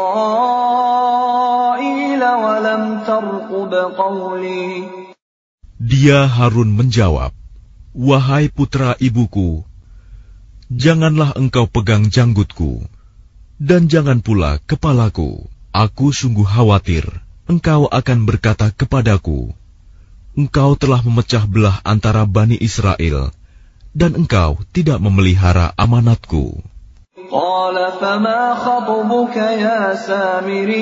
إِسْرَائِيلَ وَلَمْ تَرْقُبْ قَوْلِي. Dia Harun menjawab, "Wahai putra ibuku, janganlah engkau pegang janggutku, dan jangan pula kepalaku. Aku sungguh khawatir engkau akan berkata kepadaku, 'Engkau telah memecah belah antara Bani Israel, dan engkau tidak memelihara amanatku.'" قَالَ فَمَا خَطْبُكَ يَا سَامِرِيُّ.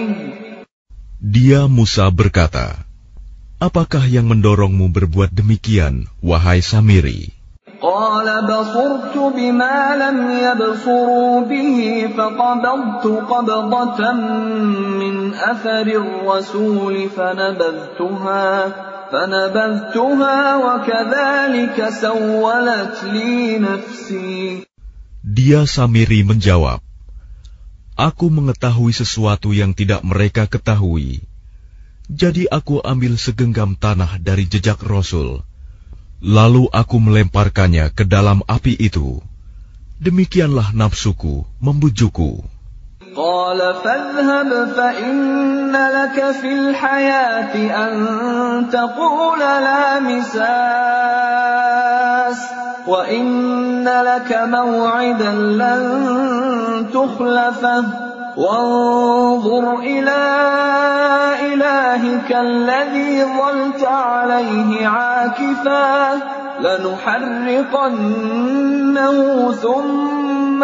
Dia Musa berkata, "Apakah yang mendorongmu berbuat demikian, wahai Samiri?" قَالَ بَصُرْتُ بِمَا لَمْ يَبْصُرُوا بِهِ فَقَبَضْتُ قَبْضَةً مِّنْ أَثَرِ الرَّسُولِ فَنَبَذْتُهَا فَنَبَذْتُهَا وَكَذَلِكَ سَوَّلَتْ لِي نَفْسِي. Dia Samiri menjawab, "Aku mengetahui sesuatu yang tidak mereka ketahui. Jadi aku ambil segenggam tanah dari jejak Rasul, lalu aku melemparkannya ke dalam api itu. Demikianlah nafsuku membujukku." قَالَ فَاذْهَبْ فَإِنَّ لَكَ فِي الْحَيَاةِ أَن تَقُولَ لَا مِسَاسَ وَإِنَّ لَكَ مَوْعِدًا لَّن تُخْلَفَهُ وَانظُرْ إِلَىٰ إِلَٰهِكَ الَّذِي ظَلْتَ عَلَيْهِ عَاكِفًا لَّنُحَرِّقَنَّهُ ثُمَّ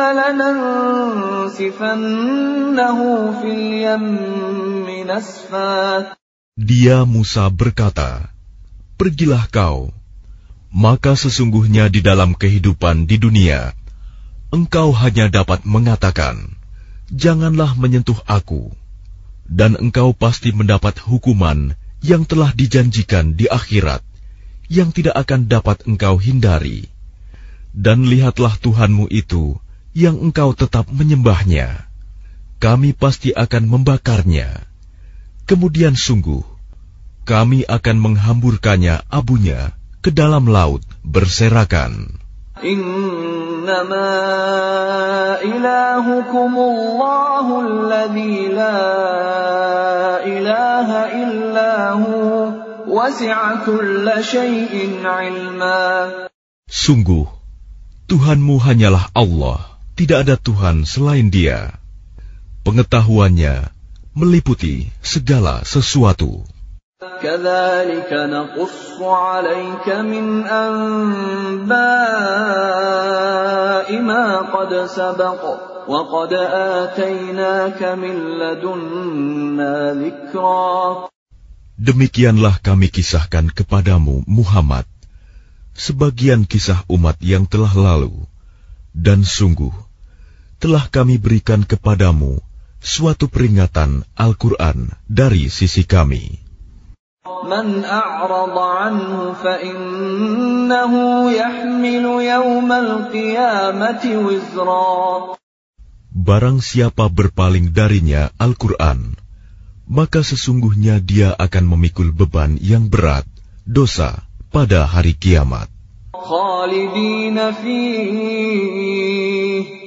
لَنَنسِفَنَّهُ فِي الْيَمِّ نَسْفًا. Dia Musa berkata, "Pergilah kau, maka sesungguhnya di dalam kehidupan di dunia, engkau hanya dapat mengatakan, 'Janganlah menyentuh aku,' dan engkau pasti mendapat hukuman yang telah dijanjikan di akhirat, yang tidak akan dapat engkau hindari. Dan lihatlah Tuhanmu itu yang engkau tetap menyembahnya. kami pasti akan membakarnya. Kemudian sungguh, kami akan menghamburkannya abunya ke dalam laut berserakan. Innama ilahukumullahu alladzi la ilaha illahu wasi'a kulla syai'in ilma. Sungguh, Tuhanmu hanyalah Allah, tidak ada Tuhan selain Dia. Pengetahuannya meliputi segala sesuatu. Kadzalika naqussu 'alaika min anba'i ma qad sabaqa wa qad atainaka min ladunna dzikra. Demikianlah kami kisahkan kepadamu, Muhammad, sebagian kisah umat yang telah lalu, dan sungguh telah kami berikan kepadamu suatu peringatan Al-Quran dari sisi kami. Man a'rada anhu fa innahu yahmilu yawmal qiyamati wizra. Barang siapa berpaling darinya Al-Quran, maka sesungguhnya dia akan memikul beban yang berat, dosa, pada hari kiamat. Khalidina fihi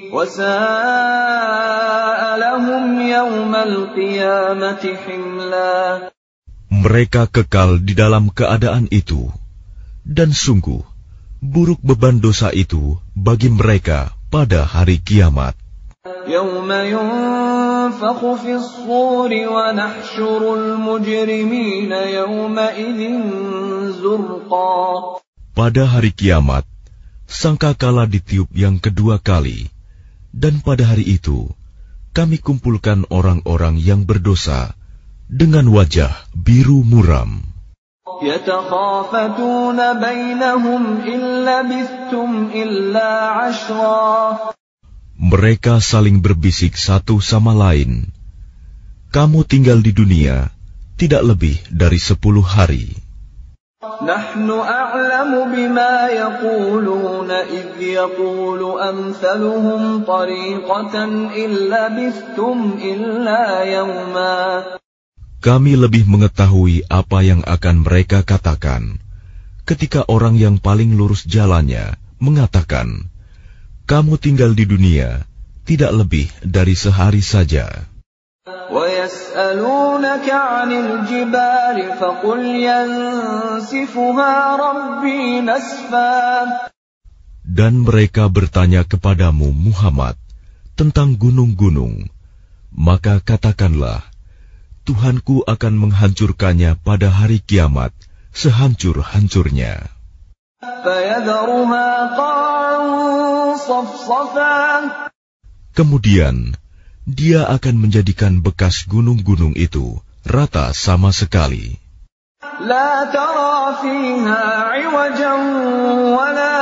wasa'a lahum yawmal qiyamati himla. Mereka kekal di dalam keadaan itu, dan sungguh buruk beban dosa itu bagi mereka pada hari kiamat. Yawma yunfakhu fis suri wa nahsyurul mujrimina yawma idzin zurqa. Pada hari kiamat, sangkakala ditiup yang kedua kali, dan pada hari itu kami kumpulkan orang-orang yang berdosa dengan wajah biru muram. Yatakhafatuna bainahum illa bistum illa ashra. Mereka saling berbisik satu sama lain, kamu tinggal di dunia tidak lebih dari sepuluh hari. Nahnu a'lamu bima yaquluna idh yaqulu amthaluhum tariqatan illa bistum illa yawma. Kami lebih mengetahui apa yang akan mereka katakan ketika orang yang paling lurus jalannya mengatakan, kamu tinggal di dunia tidak lebih dari sehari saja. وَيَسْأَلُونَكَ عَنِ الْجِبَالِ فَقُلْ يَنسِفُهَا رَبِّي نَسْفًا. Dan mereka bertanya kepadamu, Muhammad, tentang gunung-gunung, maka katakanlah, Tuhanku akan menghancurkannya pada hari kiamat sehancur-hancurnya. فَيَذَرُهَا قَاعًا صَفْصَفًا. Kemudian Dia akan menjadikan bekas gunung-gunung itu rata sama sekali. La tara fiha 'iwajan wala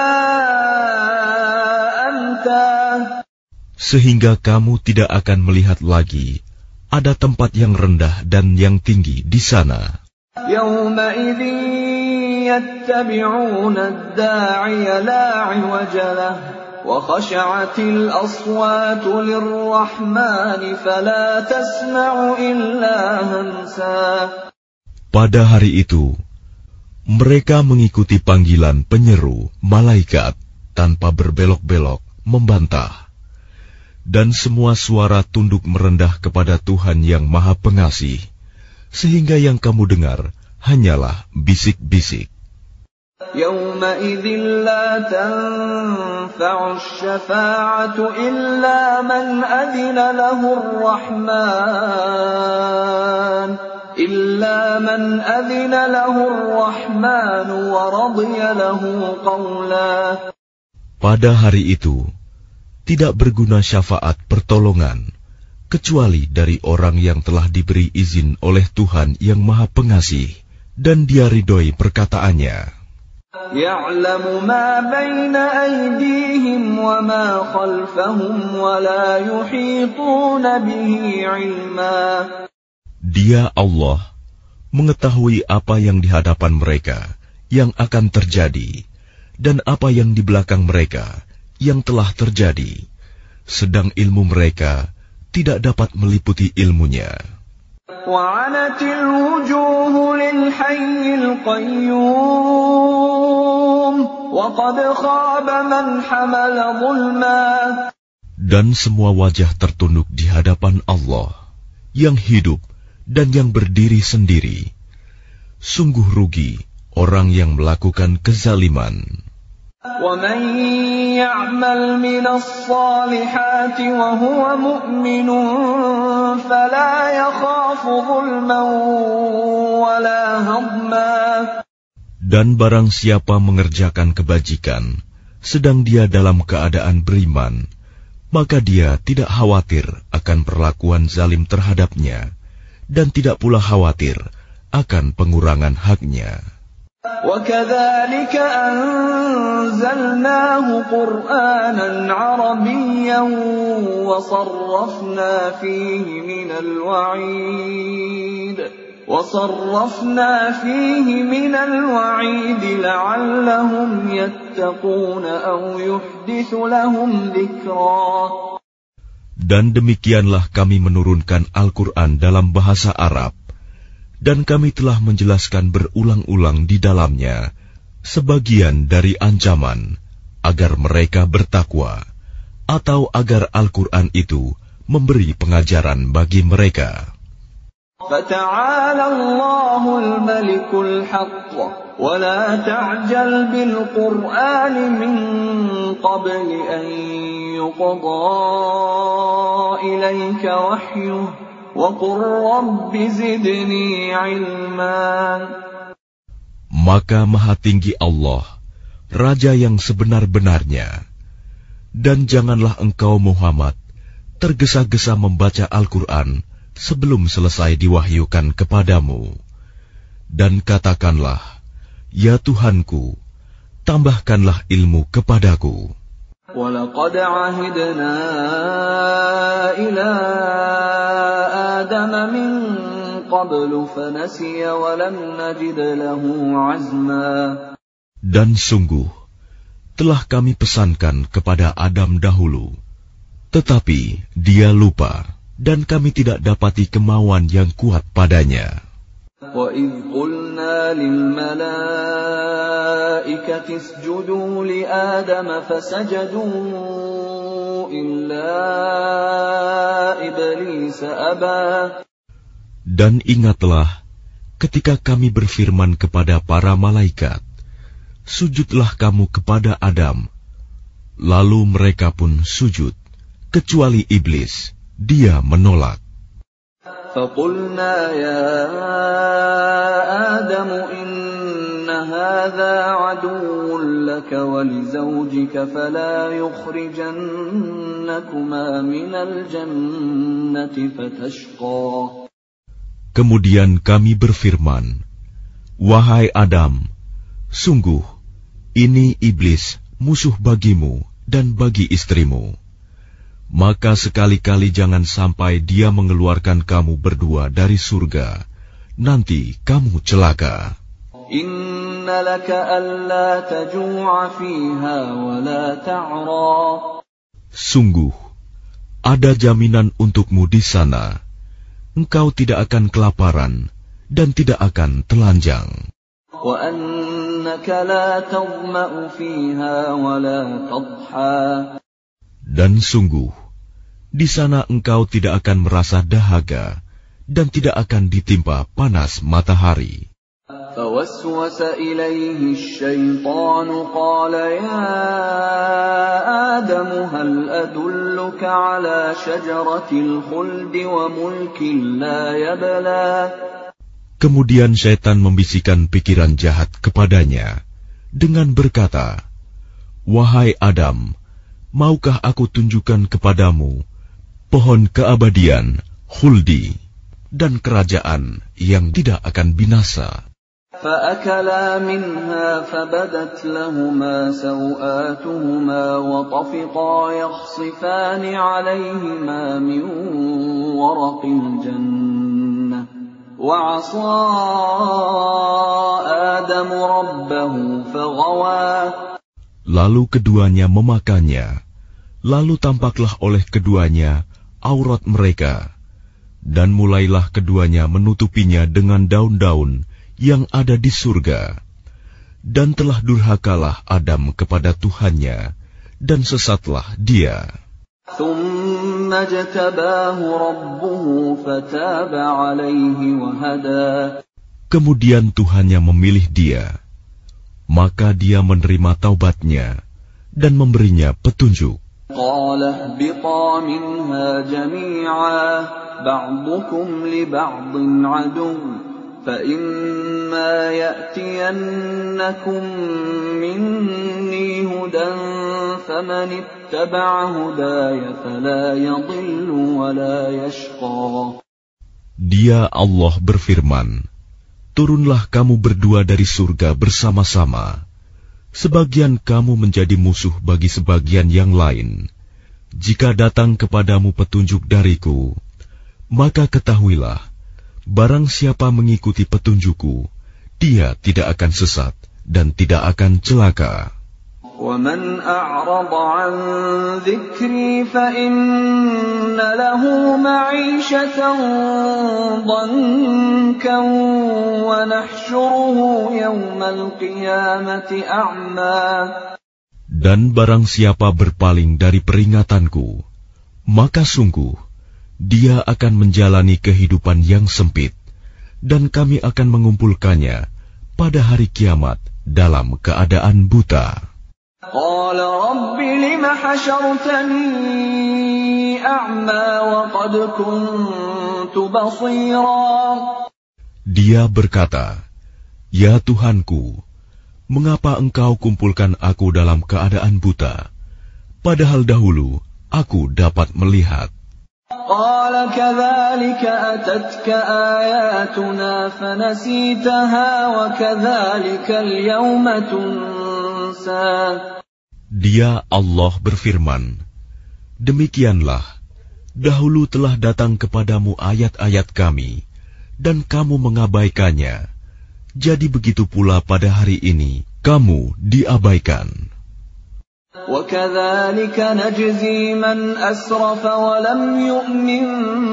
amta. Sehingga kamu tidak akan melihat lagi ada tempat yang rendah dan yang tinggi di sana. Yawma idzin yattabi'una ad-da'iya la 'iwaja lahu. وَخَشَعَتِ الْأَصْوَاتُ لِلرَّحْمَنِ فَلَا تَسْمَعُ إِلَّا هَمْسًا. Pada hari itu, mereka mengikuti panggilan penyeru malaikat tanpa berbelok-belok, membantah. Dan semua suara tunduk merendah kepada Tuhan yang Maha Pengasih, sehingga yang kamu dengar hanyalah bisik-bisik. يَوْمَئِذٍ لَا تَنفَعُ الشَّفَاعَةُ إِلَّا مَنْ أَذِنَ لَهُ الرَّحْمَنُ إِلَّا مَنْ أَذِنَ لَهُ الرَّحْمَنُ وَرَضِيَ لَهُ قَوْلًا. Pada hari itu tidak berguna syafaat pertolongan kecuali dari orang yang telah diberi izin oleh Tuhan yang Maha Pengasih dan Dia ridhoi perkataannya. يَعْلَمُ مَا بَيْنَ أَيْدِيهِمْ وَمَا خَلْفَهُمْ وَلَا يُحِيطُونَ بِهِ عِلْمًا. Dia Allah mengetahui apa yang di hadapan mereka yang akan terjadi dan apa yang di belakang mereka yang telah terjadi, sedang ilmu mereka tidak dapat meliputi ilmunya. Dan semua wajah tertunduk di hadapan Allah, yang hidup dan yang berdiri sendiri. Sungguh rugi orang yang melakukan kezaliman. وَمَنْ يَعْمَلْ مِنَ الصَّالِحَاتِ وَهُوَ مُؤْمِنٌ فَلَا يَخَافُ ظُلْمًا وَلَا هَضْمًا. Dan barang siapa mengerjakan kebajikan, sedang dia dalam keadaan beriman, maka dia tidak khawatir akan perlakuan zalim terhadapnya, dan tidak pula khawatir akan pengurangan haknya. وَكَذَلِكَ أَنزَلْنَاهُ قُرْآنًا عَرَبِيًّا وَصَرَّفْنَا فِيهِ مِنَ الْوَعِيدِ وَصَرَّفْنَا فِيهِ مِنَ الْوَعِيدِ لَعَلَّهُمْ يَتَّقُونَ أَوْ يُحْدِثُ لَهُمْ ذِكْرًا. Dan demikianlah kami menurunkan Al-Quran dalam bahasa Arab, dan kami telah menjelaskan berulang-ulang di dalamnya sebagian dari ancaman agar mereka bertakwa, atau agar Al-Quran itu memberi pengajaran bagi mereka. فَتَعَالَى اللَّهُ الْمَلِكُ الْحَقُّ وَلَا تَعْجَلْ بِالْقُرْآنِ مِنْ قَبْلِ أَنْ يُقْضَى إِلَيْكَ وَحْيُهُ وَقُلْ رَبِّ زِدْنِي عِلْمًا. Maka Maha Tinggi Allah, Raja yang sebenar-benarnya, dan janganlah engkau Muhammad tergesa-gesa membaca Al-Quran sebelum selesai diwahyukan kepadamu. Dan katakanlah, ya Tuhanku, tambahkanlah ilmu kepadaku. وَلَقَدْ عَهِدْنَا إِلَى آدَمَ مِنْ قَبْلُ فَنَسِيَ وَلَمْ نَجِدْ لَهُ عَزْمًا. Dan sungguh, telah kami pesankan kepada Adam dahulu, tetapi dia lupa, dan kami tidak dapati kemauan yang kuat padanya. وَإِذْ قُلْنَا لِلْمَلَائِكَةِ اسْجُدُوا لِآدَمَ فَسَجَدُوا إِلَّا إِبْلِيسَ أَبَى. Dan ingatlah ketika kami berfirman kepada para malaikat, sujudlah kamu kepada Adam. Lalu mereka pun sujud, kecuali iblis, dia menolak. فَقُلْنَا يَا آدَمُ إِنَّ هَذَا عَدُوٌّ لَكَ وَلِزَوْجِكَ فَلَا يُخْرِجَنَّكُمَا مِنَ الْجَنَّةِ فَتَشْقَى. Kemudian kami berfirman, wahai Adam, sungguh ini iblis musuh bagimu dan bagi istrimu. Maka sekali-kali jangan sampai dia mengeluarkan kamu berdua dari surga, nanti kamu celaka. Inna laka alla taju'a fiha wa la ta'ra. Sungguh, ada jaminan untukmu di sana. Engkau tidak akan kelaparan dan tidak akan telanjang. Wa annaka la tadma'u fiha wa la tadha. Dan sungguh, di sana engkau tidak akan merasa dahaga dan tidak akan ditimpa panas matahari. فَوَسْوَسَ إِلَيْهِ الشَّيْطَانُ قَالَ يَا آدَمُ هَلْ أَدُلُّكَ عَلَى شَجَرَةِ الْخُلْدِ وَمُلْكٍ لَا يَبْلَى. Kemudian syaitan membisikkan pikiran jahat kepadanya dengan berkata, wahai Adam, maukah aku tunjukkan kepadamu pohon keabadian, khuldi, dan kerajaan yang tidak akan binasa. فَأَكَلَا مِنْهَا فَبَدَتْ لَهُمَا سَوْآتُهُمَا وَطَفِقَا يَخْصِفَانِ عَلَيْهِمَا مِنْ وَرَقِ الْجَنَّةِ وَعَصَى آدَمُ رَبَّهُ فَغَوَى. Lalu keduanya memakannya, lalu tampaklah oleh keduanya aurat mereka, dan mulailah keduanya menutupinya dengan daun-daun yang ada di surga. Dan telah durhakalah Adam kepada Tuhannya, dan sesatlah dia. Kemudian Tuhannya memilih dia, maka dia menerima taubatnya dan memberinya petunjuk. فَإِمَّا يَأْتِيَنَّكُم مِّنِّي هُدًى فَمَنِ اتَّبَعَ هُدَايَ فَلَا يَضِلُّ وَلَا يَشْقَى. Dia Allah berfirman, turunlah kamu berdua dari surga bersama-sama. Sebagian kamu menjadi musuh bagi sebagian yang lain. Jika datang kepadamu petunjuk dariku, maka ketahuilah, barang siapa mengikuti petunjukku, dia tidak akan sesat dan tidak akan celaka. وَمَنْ أَعْرَضَ عَنْ ذِكْرِي فَإِنَّ لَهُ مَعِيشَةً ضَنكًا وَنَحْشُرُهُ يَوْمَ الْقِيَامَةِ أَعْمَى. Dan barang siapa berpaling dari peringatanku, maka sungguh dia akan menjalani kehidupan yang sempit, dan kami akan mengumpulkannya pada hari kiamat dalam keadaan buta. قال رب لم حشرتني أعمى وقد كنت بصيرا. Dia berkata, ya Tuhanku, mengapa engkau kumpulkan aku dalam keadaan buta, padahal dahulu aku dapat melihat. قال كذلك أتتك آياتنا فنسيتها وكذلك اليوم تنسى. Dia Allah berfirman, demikianlah, dahulu telah datang kepadamu ayat-ayat kami, dan kamu mengabaikannya. Jadi begitu pula pada hari ini, kamu diabaikan. وَكَذَلِكَ نَجْزِي مَنْ أَسْرَفَ وَلَمْ يُؤْمِنْ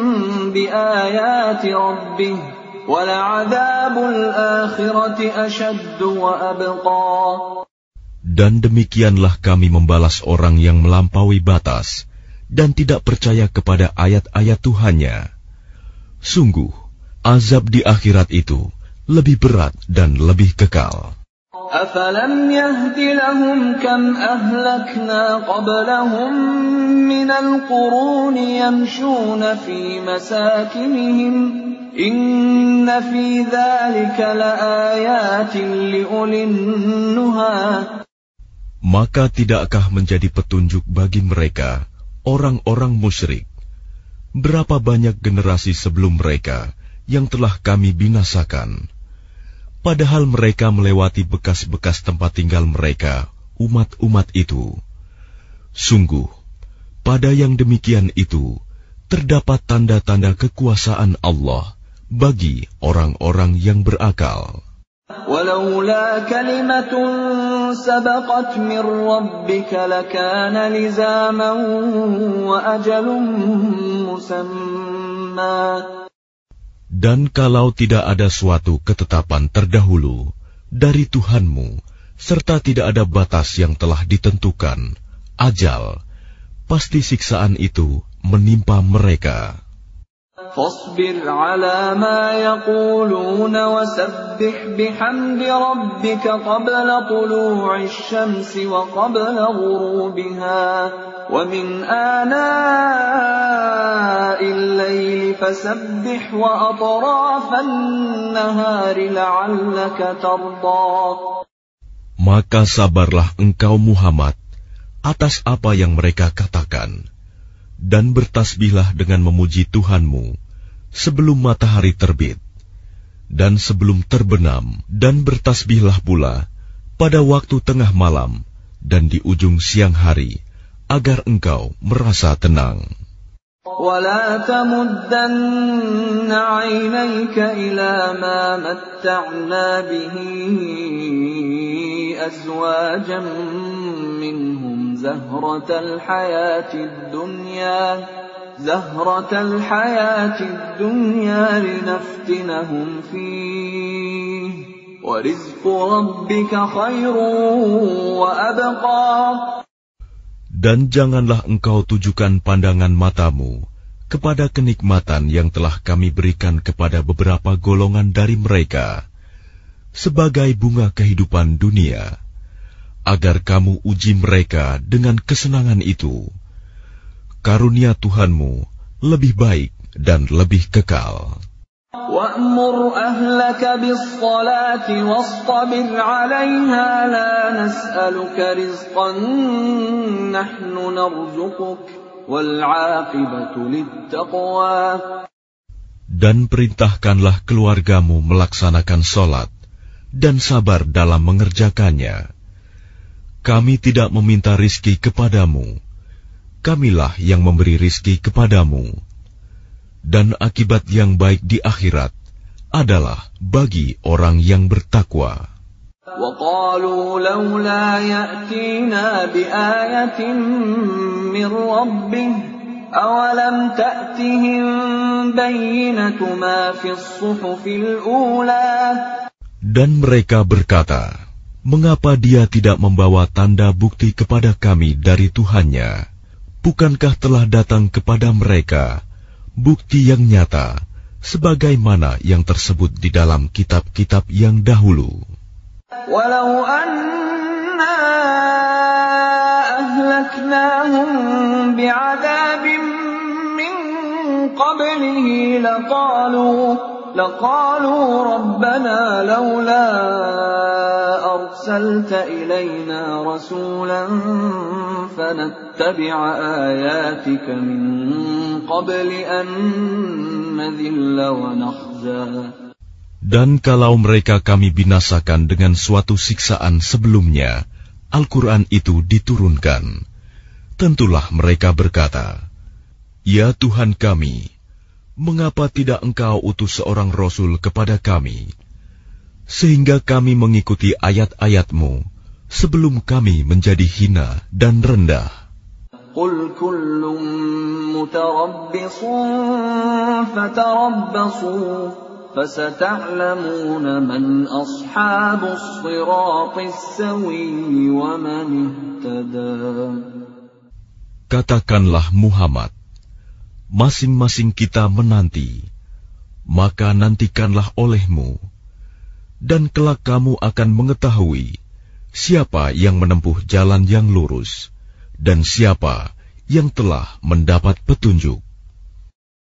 بِآيَاتِ رَبِّهِ وَلَعَذَابُ الْآخِرَةِ أَشَدُّ وَأَبْقَى. Dan demikianlah kami membalas orang yang melampaui batas dan tidak percaya kepada ayat-ayat Tuhannya. Sungguh, azab di akhirat itu lebih berat dan lebih kekal. أَفَلَمْ يَهْدِ لَهُمْ كَمْ أَهْلَكْنَا قَبْلَهُمْ مِنَ الْقُرُونِ يَمْشُونَ فِي مَسَاكِنِهِمْ إِنَّ فِي ذَلِكَ لَآيَاتٍ لِأُولِي النُّهَى. Maka tidakkah menjadi petunjuk bagi mereka, orang-orang musyrik, berapa banyak generasi sebelum mereka yang telah kami binasakan, padahal mereka melewati bekas-bekas tempat tinggal mereka, umat-umat itu. Sungguh, pada yang demikian itu, terdapat tanda-tanda kekuasaan Allah bagi orang-orang yang berakal. وَلَوْلَا كَلِمَةٌ سَبَقَتْ مِنْ رَبِّكَ لَكَانَ لِزَامًا وَأَجَلٌ مُّسَمًّى. Dan kalau tidak ada suatu ketetapan terdahulu dari Tuhanmu, serta tidak ada batas yang telah ditentukan, ajal, pasti siksaan itu menimpa mereka. فاصبر على ما يقولون وسبح بحمد ربك قبل طلوع الشمس وقبل غروبها ومن آناء الليل فسبح وأطراف النهار لعلك ترضى. Maka sabarlah engkau Muhammad atas apa yang mereka katakan, dan bertasbihlah dengan memuji Tuhanmu sebelum matahari terbit dan sebelum terbenam, dan bertasbihlah pula pada waktu tengah malam dan di ujung siang hari, agar engkau merasa tenang. وَلَا تَمُدَّنَّ عَيْنَيْكَ إِلَى مَا مَتَّعْنَا بِهِ أَزْوَاجًا مِّنْهُمْ زَهْرَةَ الْحَيَاةِ الدُّنْيَا زهرة الحياة الدنيا لنفتنهم فيه وَرِزْقُ رَبِّكَ خَيْرٌ وَأَبْقَى. Dan janganlah engkau tujukan pandangan matamu kepada kenikmatan yang telah kami berikan kepada beberapa golongan dari mereka sebagai bunga kehidupan dunia, agar kamu uji mereka dengan kesenangan itu. Karunia Tuhanmu lebih baik dan lebih kekal. وَأْمُرْ أَهْلَكَ بِالصَّلَاةِ وَاصْطَبِرْ عَلَيْهَا لَا نَسْأَلُكَ رِزْقًا نَحْنُ نَرْزُقُكَ وَالْعَاقِبَةُ لِلتَّقْوَى. Dan perintahkanlah keluargamu melaksanakan sholat dan sabar dalam mengerjakannya. Kami tidak meminta rizki kepadamu, kamilah yang memberi rizki kepadamu. Dan akibat yang baik di akhirat adalah bagi orang yang bertakwa. وَقَالُوا لَوْلَا يَأْتِينَا بِآيَةٍ مِّن رَّبِّهِ أَوَلَمْ تَأْتِهِم بَيِّنَةُ مَا فِي الصُّحُفِ الْأُولَى. Dan mereka berkata, mengapa dia tidak membawa tanda bukti kepada kami dari Tuhannya? Bukankah telah datang kepada mereka bukti yang nyata, sebagaimana yang tersebut di dalam kitab-kitab yang dahulu. Walau anna ahlaknahum bi'adabin min qablihi laqalu laqalu rabbana laula arsalta ilayna rasulan fanattabi'a ayatika min qabli an nadhilla wa nakhza. Dan kalau mereka kami binasakan dengan suatu siksaan sebelumnya, Al-Quran itu diturunkan, tentulah mereka berkata, Ya Tuhan kami, mengapa tidak Engkau utus seorang Rasul kepada kami, sehingga kami mengikuti ayat-ayat-Mu sebelum kami menjadi hina dan rendah. Qul kullun mutarabbisun fatarabbasu fasata'lamuna man ashabus siratis sawiyyi wa man ihtada. Katakanlah Muhammad, masing-masing kita menanti, maka nantikanlah olehmu, dan kelak kamu akan mengetahui siapa yang menempuh jalan yang lurus, dan siapa yang telah mendapat petunjuk.